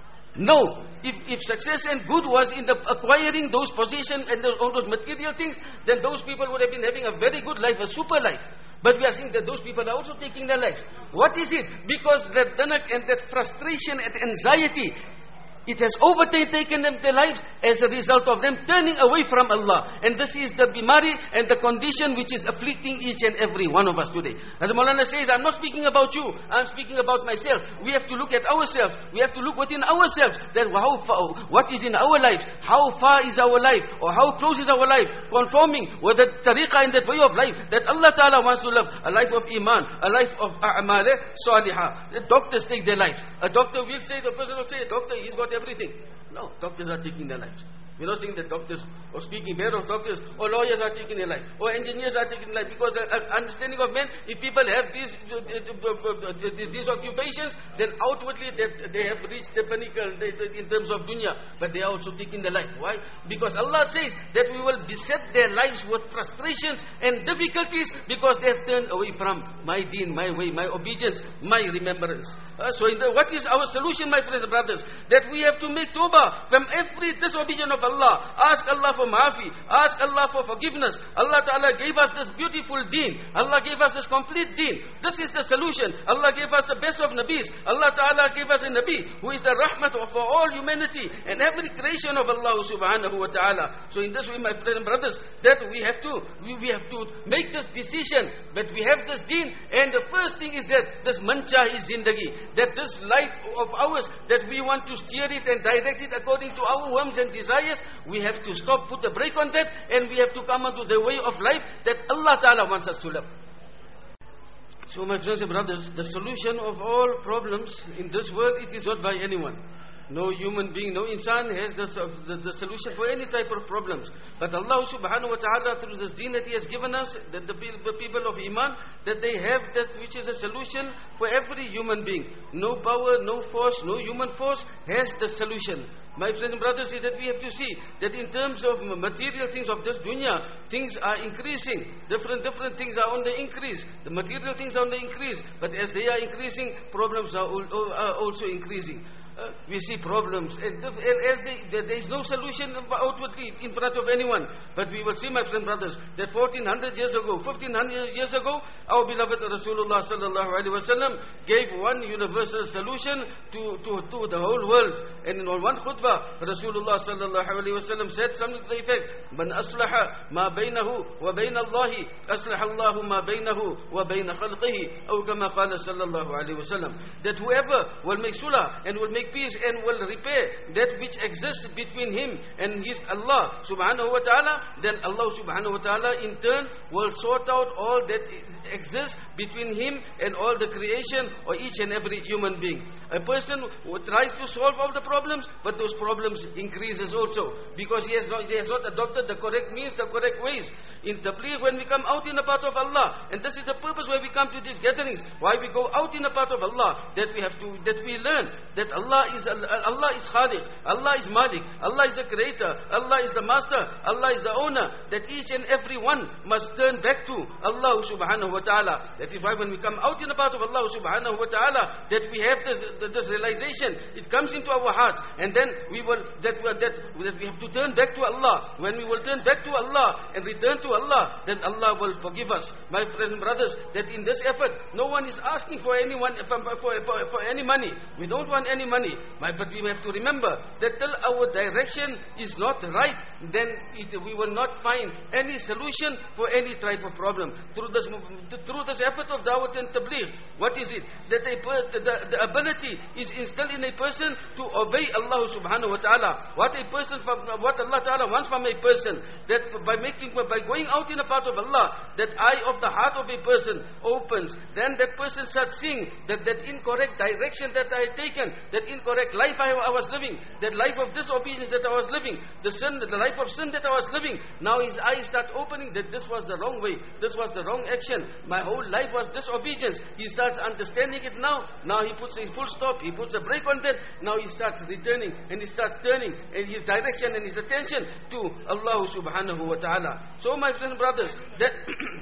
Speaker 2: No. If, if success and good was in the acquiring those possessions and those, all those material things, then those people would have been having a very good life, a super life. But we are seeing that those people are also taking their lives. What is it? Because that danak and that frustration and anxiety, it has overtaken them, their lives, as a result of them turning away from Allah. And this is the bimari and the condition which is afflicting each and every one of us today. As Maulana says, I'm not speaking about you, I'm speaking about myself. We have to look at ourselves. We have to look within ourselves. That how far, what is in our life? How far is our life? Or how close is our life? Conforming with the tariqah and that way of life that Allah Ta'ala wants to live. A life of iman, a life of a'mal salihah. The doctors take their lives. A doctor will say, the person will say, doctor, he's got everything. No, doctors are taking their lives. We're not saying that doctors, or speaking bad of doctors, or lawyers are taking their life, or engineers are taking their life, because the uh, understanding of men, if people have these uh, uh, uh, these occupations, then outwardly they, they have reached the pinnacle in terms of dunya, but they are also taking their life. Why? Because Allah says that we will beset their lives with frustrations and difficulties, because they have turned away from my deen, my way, my obedience, my remembrance. Uh, so in the, what is our solution, my friends and brothers? That we have to make tawbah from every disobedience of Allah. Ask Allah for maafi. Ask Allah for forgiveness. Allah Ta'ala gave us this beautiful deen. Allah gave us this complete deen. This is the solution. Allah gave us the best of Nabis. Allah Ta'ala gave us a Nabi who is the rahmat for all humanity and every creation of Allah subhanahu wa ta'ala. So in this way, my friends and brothers, that we have to, we, we have to make this decision that we have this deen, and the first thing is that this mancha is zindagi, that this life of ours, that we want to steer it and direct it according to our whims and desires. We have to stop, put a break on that, and we have to come onto the way of life that Allah Ta'ala wants us to live. So my friends and brothers, the solution of all problems in this world, it is not by anyone. No human being, no insan has the, the, the solution for any type of problems. But Allah subhanahu wa ta'ala, through this deen that He has given us, that the, the people of Iman, that they have that which is a solution for every human being. No power, no force, no human force has the solution. My friends and brothers, is that we have to see that in terms of material things of this dunya, things are increasing. Different, different things are on the increase. The material things are on the increase. But as they are increasing, problems are, are also increasing. Uh, we see problems, and as they, there is no solution outwardly in front of anyone. But we will see, my friend brothers, that fourteen hundred years ago, fifteen hundred years ago, our beloved Rasulullah sallallahu alaihi wasallam gave one universal solution to, to, to the whole world. And in one khutbah, Rasulullah sallallahu alaihi wasallam said something to the effect, "Man aslaha ma bainahu wa bain Allahi, aslaha Allahu ma bainahu wa bain khalqihi," or kama qala sallallahu alaihi wasallam. That whoever will make sulah and will make peace and will repair that which exists between him and his Allah subhanahu wa ta'ala, then Allah subhanahu wa ta'ala in turn will sort out all that exists between him and all the creation or each and every human being. A person who tries to solve all the problems, but those problems increases also, because he has not, he has not adopted the correct means, the correct ways. In tabligh, when we come out in the path of Allah, and this is the purpose why we come to these gatherings, why we go out in the path of Allah, that we have to, that we learn that Allah Allah is Allah is Khaliq, Allah is Malik, Allah is the creator, Allah is the master, Allah is the owner, that each and every one must turn back to Allah subhanahu wa ta'ala. That is why when we come out in the path of Allah subhanahu wa ta'ala, that we have this, this realization, it comes into our hearts, and then we will, that, that, that we have to turn back to Allah. When we will turn back to Allah and return to Allah, then Allah will forgive us. My friends and brothers, that in this effort, no one is asking for anyone, for, for, for, for any money. We don't want any money. My, but we have to remember that till our direction is not right, then it, we will not find any solution for any type of problem. Through this, through this effort of Dawat and Tabligh, what is it? That a, the, the ability is instilled in a person to obey Allah subhanahu wa ta'ala. What a person, what Allah ta'ala wants from a person, that by making, by going out in the path of Allah, that eye of the heart of a person opens, then that person starts seeing that that incorrect direction that I had taken, that incorrect life I, I was living, that life of disobedience that I was living, the sin, the life of sin that I was living, now his eyes start opening that this was the wrong way, this was the wrong action, my whole life was disobedience. He starts understanding it now. Now he puts a full stop, he puts a break on that. Now he starts returning and he starts turning in his direction and his attention to Allah subhanahu wa ta'ala. So my friends and brothers, that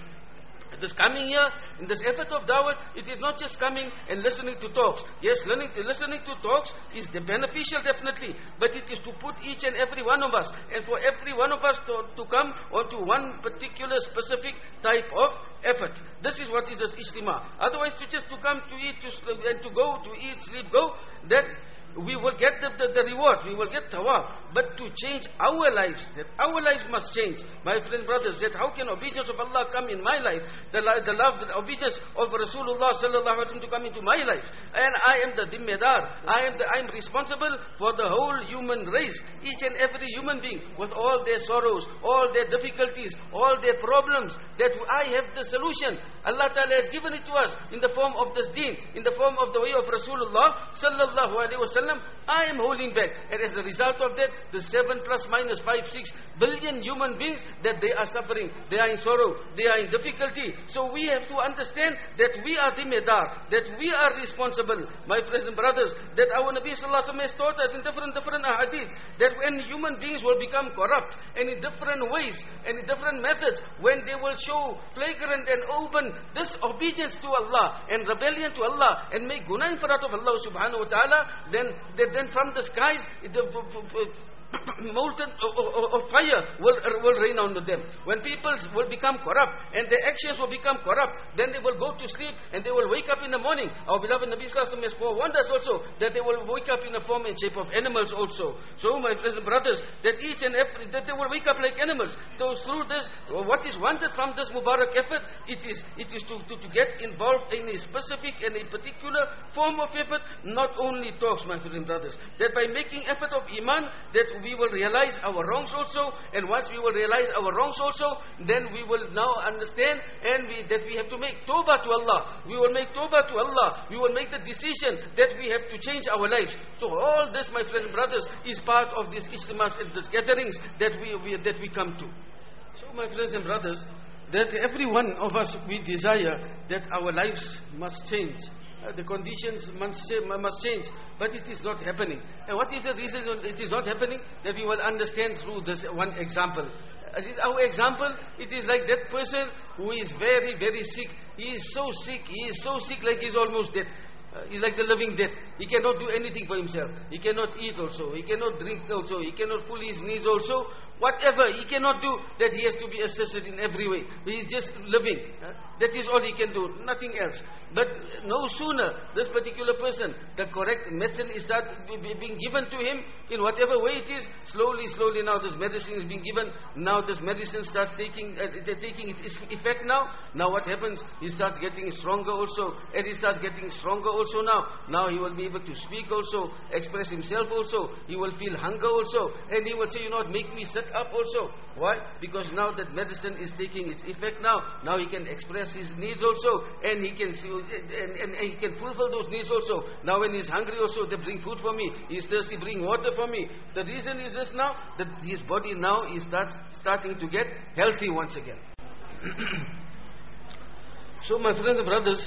Speaker 2: this coming here, in this effort of dawah, it is not just coming and listening to talks. Yes, learning to, listening to talks is beneficial definitely, but it is to put each and every one of us, and for every one of us to, to come onto one particular specific type of effort. This is what is this ijtima. Otherwise, to just to come to eat, to sleep, and to go, to eat, sleep, go, that we will get the, the, the reward, we will get thawab. But to change our lives, that our lives must change. My friends, brothers, that how can obedience of Allah come in my life? The, the love, the obedience of Rasulullah sallallahu alaihi wasallam to come into my life. And I am the dimmedar, I am the, I am responsible for the whole human race. Each and every human being, with all their sorrows, all their difficulties, all their problems, that I have the solution. Allah Ta'ala has given it to us in the form of this deen, in the form of the way of Rasulullah sallallahu alaihi wasallam. I am holding back, and as a result of that, the seven plus minus five, six billion human beings, that they are suffering, they are in sorrow, they are in difficulty. So we have to understand that we are the medar, that we are responsible, my friends and brothers, that our Nabi sallallahu alaihi wasallam has taught us in different different ahadith, that when human beings will become corrupt, and in different ways, and in different methods, when they will show flagrant and open disobedience to Allah, and rebellion to Allah, and make guna in front of Allah subhanahu wa ta'ala, then then from the skies the molten of fire will, will rain on them. When people will become corrupt and their actions will become corrupt, then they will go to sleep and they will wake up in the morning. Our beloved Nabi sallallahu alaihi wasallam has forewarned us also that they will wake up in the form and shape of animals also. So my friends and brothers, that each and every, that they will wake up like animals. So through this, what is wanted from this Mubarak effort, it is it is to, to, to get involved in a specific and a particular form of effort, not only talks, my friends and brothers. That by making effort of iman, that we will realize our wrongs also, and once we will realize our wrongs also, then we will now understand and we, that we have to make tawbah to Allah. We will make tawbah to Allah. We will make the decision that we have to change our lives. So all this, my friends and brothers, is part of these ijtimas and these gatherings that we, we that we come to. So my friends and brothers, that every one of us, we desire that our lives must change. Uh, the conditions must, must change, but it is not happening. And what is the reason it is not happening? That we will understand through this one example. Uh, this, our example, it is like that person who is very, very sick. He is so sick, he is so sick like he is almost dead. Uh, he's like the living dead. He cannot do anything for himself. He cannot eat also. He cannot drink also. He cannot pull his knees also. Whatever he cannot do, that he has to be assisted in every way. He is just living. Uh, that is all he can do. Nothing else. But no sooner this particular person, the correct medicine is start being given to him in whatever way it is. Slowly, slowly now this medicine is being given. Now this medicine starts taking uh, taking its effect now. Now what happens? He starts getting stronger also. And he starts getting stronger also now. Now he will be able to speak also, express himself also. He will feel hunger also. And he will say, you know what, make me sit up also. Why? Because now that medicine is taking its effect now. Now he can express his needs also. And he can see, and, and, and he can fulfill those needs also. Now when he's hungry also, they bring food for me. He's thirsty, bring water for me. The reason is this now, that his body now is starts, starting to get healthy once again. So my friends and brothers,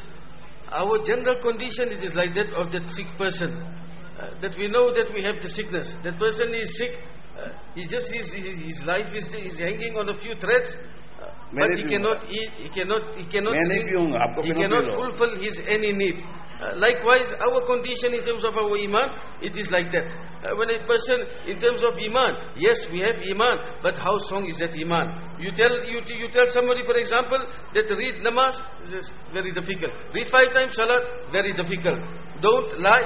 Speaker 2: our general condition, it is like that of that sick person. Uh, that we know that we have the sickness. That person is sick. Uh, he just his, his, his life is, is hanging on a few threads. Uh, but he cannot eat. He cannot. He cannot. Drink, he cannot fulfill his any need. Uh, likewise, our condition in terms of our iman, it is like that. Uh, when a person, in terms of iman, yes, we have iman, but how strong is that iman? You tell you you tell somebody, for example, that read namaz, this is very difficult. Read five times salat, very difficult. Don't lie,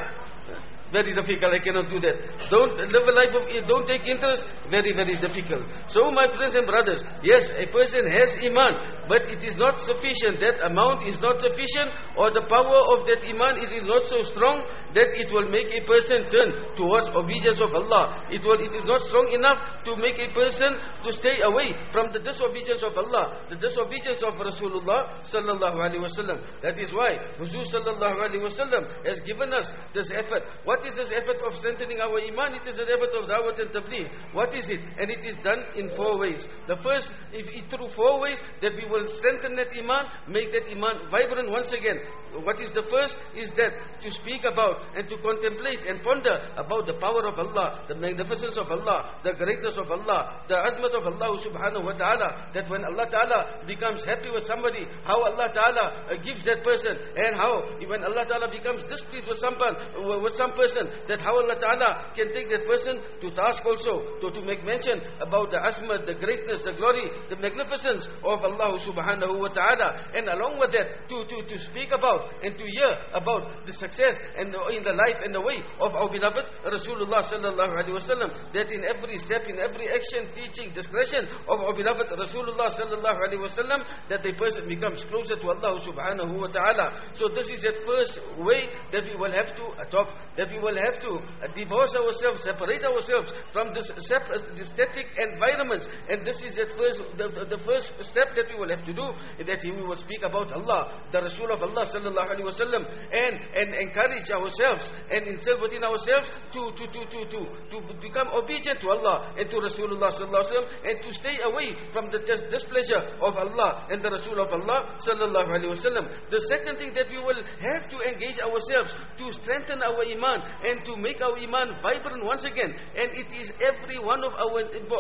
Speaker 2: very difficult. I cannot do that. Don't live a life of, don't take interest, very, very difficult. So my friends and brothers, yes, a person has iman, but it is not sufficient. That amount is not sufficient, or the power of that iman is, is not so strong that it will make a person turn towards obedience of Allah. It will, it is not strong enough to make a person to stay away from the disobedience of Allah, the disobedience of Rasulullah sallallahu alaihi wasallam. That is why Huzzur sallallahu alaihi wasallam has given us this effort. What is this effort of strengthening our iman? It is an effort of da'wat and tabligh. What is it? And it is done in four ways. The first, if it through four ways, that we will strengthen that iman, make that iman vibrant once again. What is the first? Is that to speak about and to contemplate and ponder about the power of Allah, the magnificence of Allah, the greatness of Allah, the azmat of Allah subhanahu wa ta'ala. That when Allah ta'ala becomes happy with somebody, how Allah ta'ala uh, gives that person, and how when Allah ta'ala becomes displeased with someone, with some person, that how Allah ta'ala can take that person to task also, to, to make mention about the azmat, the greatness, the glory, the magnificence of Allah subhanahu wa ta'ala. And along with that, to, to, to speak about and to hear about the success and the, in the life and the way of our beloved Rasulullah sallallahu alaihi wasallam. That in every step, in every action, teaching, discretion of our beloved Rasulullah sallallahu alaihi wasallam, that the person becomes closer to Allah subhanahu wa ta'ala. So this is the first way that we will have to adopt, that we will have to divorce ourselves, separate ourselves from this, this static environments. And this is the first, the, the first step that we will have to do, that we will speak about Allah, the Rasul of Allah sallallahu alaihi wasallam, and and encourage ourselves and instill within ourselves to to to to to to become obedient to Allah and to Rasulullah sallallahu alaihi wasallam, and to stay away from the dis displeasure of Allah and the Rasul of Allah sallallahu alaihi wasallam. The second thing that we will have to engage ourselves to strengthen our iman and to make our iman vibrant once again. And it is every one of our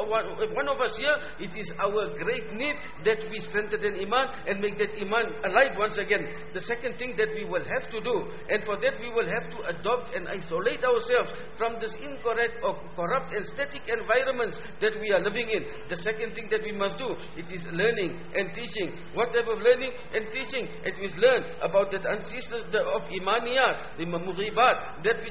Speaker 2: one of us here, it is our great need that we strengthen an iman and make that iman alive once again. The second thing that we will have to do, and for that we will have to adopt and isolate ourselves from this incorrect or corrupt and static environments that we are living in. The second thing that we must do, it is learning and teaching. What type of learning and teaching? It is learn about that ancestors of imaniyat, the mughibat, that which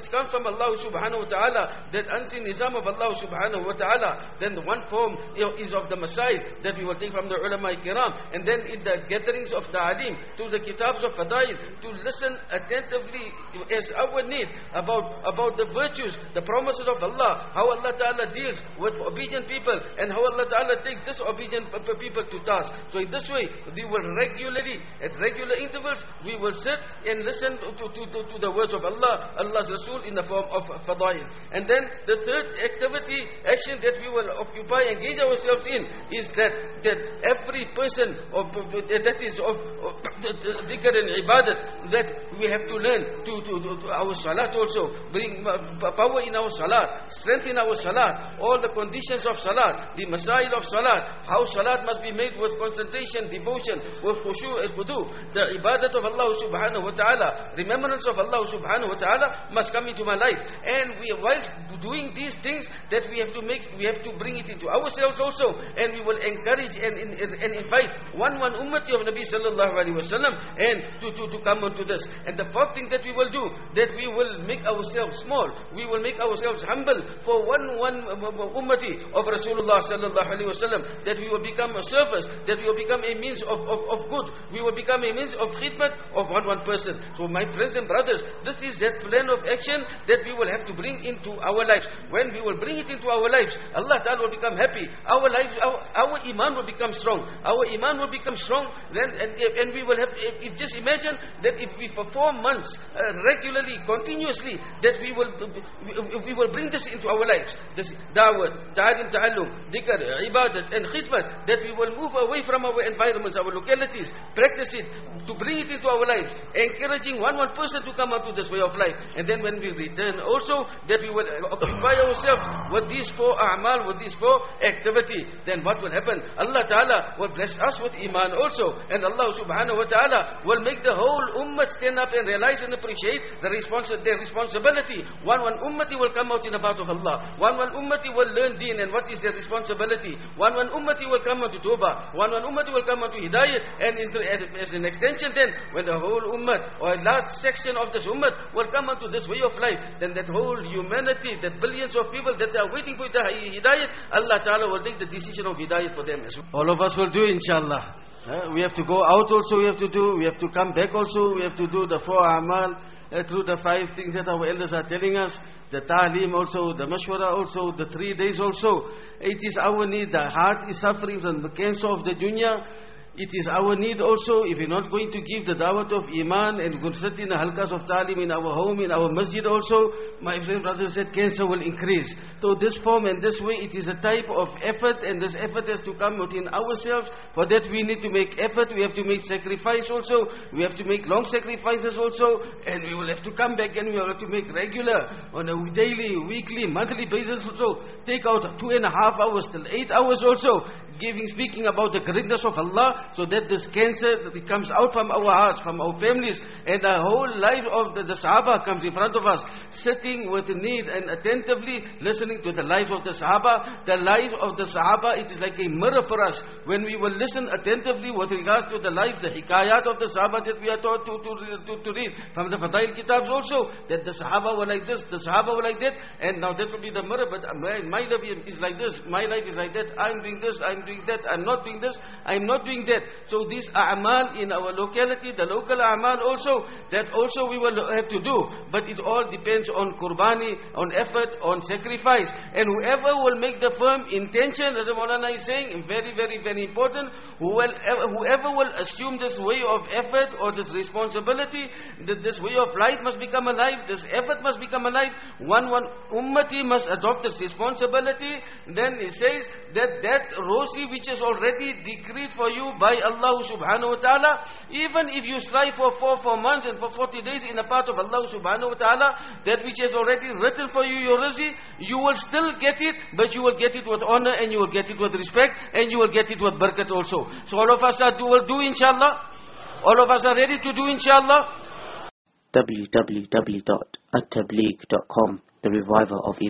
Speaker 2: which comes from Allah subhanahu wa ta'ala, that unseen nizam of Allah subhanahu wa ta'ala, then the one form you know, is of the masail that we will take from the ulama kiram, and then in the gatherings of ta'alim, to the kitabs of fadail, to listen attentively as our need about, about the virtues, the promises of Allah, how Allah ta'ala deals with obedient people, and how Allah ta'ala takes disobedient people to task. So in this way, we will regularly, at regular intervals, we will sit and listen to, to, to, to the words of Allah, Allah's Rasul in the form of fadail. And then the third activity, action that we will occupy, engage ourselves in, is that, that every person of, that is of, of dhikr and ibadat, that we have to learn to, to, to, to our salat also, bring power in our salat, strength in our salat, all the conditions of salat, the masail of salat, how salat must be made with concentration, devotion, with khushu' and khudu, the ibadat of Allah subhanahu wa ta'ala, remembrance of Allah subhanahu wa ta'ala must come into my life. And we, whilst doing these things, that we have to make, we have to bring it into ourselves also, and we will encourage and, and, and invite one one ummati of Nabi sallallahu alaihi wasallam, and to, to, to come onto this. And the fourth thing that we will do, that we will make ourselves small, we will make ourselves humble for one one ummati of Rasulullah sallallahu alaihi wasallam, that we will become a service, that we will become a means of, of, of good, we will become a means of khidmat of one one person. So my friends and brothers, this is that plan of action that we will have to bring into our lives. When we will bring it into our lives, Allah Ta'ala will become happy. Our lives, our, our iman will become strong. Our iman will become strong. Then and, and we will have. If, if just imagine that if we for four months uh, regularly, continuously, that we will we, we will bring this into our lives. This da'wah, ta'alim, ta'allum, dhikr, ibadat, and khidmat. That we will move away from our environments, our localities, practice it, to bring it into our lives, encouraging one one person to come up to this way of life. And then when we return also, that we will occupy ourselves with these four a'mal, with these four activity. Then what will happen? Allah Ta'ala will bless us with iman also, and Allah subhanahu wa ta'ala will make the whole ummah stand up and realize and appreciate the responsi their responsibility. One one ummati will come out in the path of Allah. One one ummati will learn deen and what is their responsibility. One one ummati will come out to tawbah. One one ummati will come out to hidayah, and into, as an extension then, when the whole ummah or a large section of this ummah will come onto this way of life, then that whole humanity, that billions of people that are waiting for the hidayah, Allah Ta'ala will take the decision of hidayah for them as well. All of us will do, inshallah. Uh, we have to go out also, we have to do, we have to come back also, we have to do the four amal, uh, through the five things that our elders are telling us, the ta'lim also, the mashwara also, the three days also. It is our need. The heart is suffering from the cancer of the dunya. It is our need also, if we're not going to give the dawat of iman and go sit in the halkas of ta'lim in our home, in our masjid also, my friend brother said cancer will increase. So this form and this way, it is a type of effort, and this effort has to come within ourselves. For that we need to make effort, we have to make sacrifice also, we have to make long sacrifices also, and we will have to come back and we will have to make regular, on a daily, weekly, monthly basis also, take out two and a half hours till eight hours also, giving, speaking about the greatness of Allah, so that this cancer that comes out from our hearts, from our families, and the whole life of the, the Sahaba comes in front of us, sitting with need and attentively listening to the life of the Sahaba. The life of the Sahaba, it is like a mirror for us. When we will listen attentively with regards to the life, the hikayat of the Sahaba that we are taught to, to, to, to read from the Fadail Kitabs also, that the Sahaba were like this, the Sahaba were like that, and now that will be the mirror. But my, my life is like this, my life is like that, I'm doing this, I'm doing that, I'm not doing this, I'm not doing that. So these a'mal in our locality, the local a'mal also, that also we will have to do. But it all depends on qurbani, on effort, on sacrifice. And whoever will make the firm intention, as the Maulana is saying, very, very, very important, whoever, whoever will assume this way of effort or this responsibility, that this way of life must become alive, this effort must become alive, one, one ummati must adopt this responsibility. Then he says that that rosy which is already decreed for you by Allah subhanahu wa ta'ala, even if you strive for four, four months and for forty days in a part of Allah subhanahu wa ta'ala, that which is already written for you, your rizq, you will still get it, but you will get it with honor, and you will get it with respect, and you will get it with barakat also. So all of us are do, will do inshallah. All of us are ready to do inshallah.
Speaker 1: w w w dot at tabligh dot com, the reviver of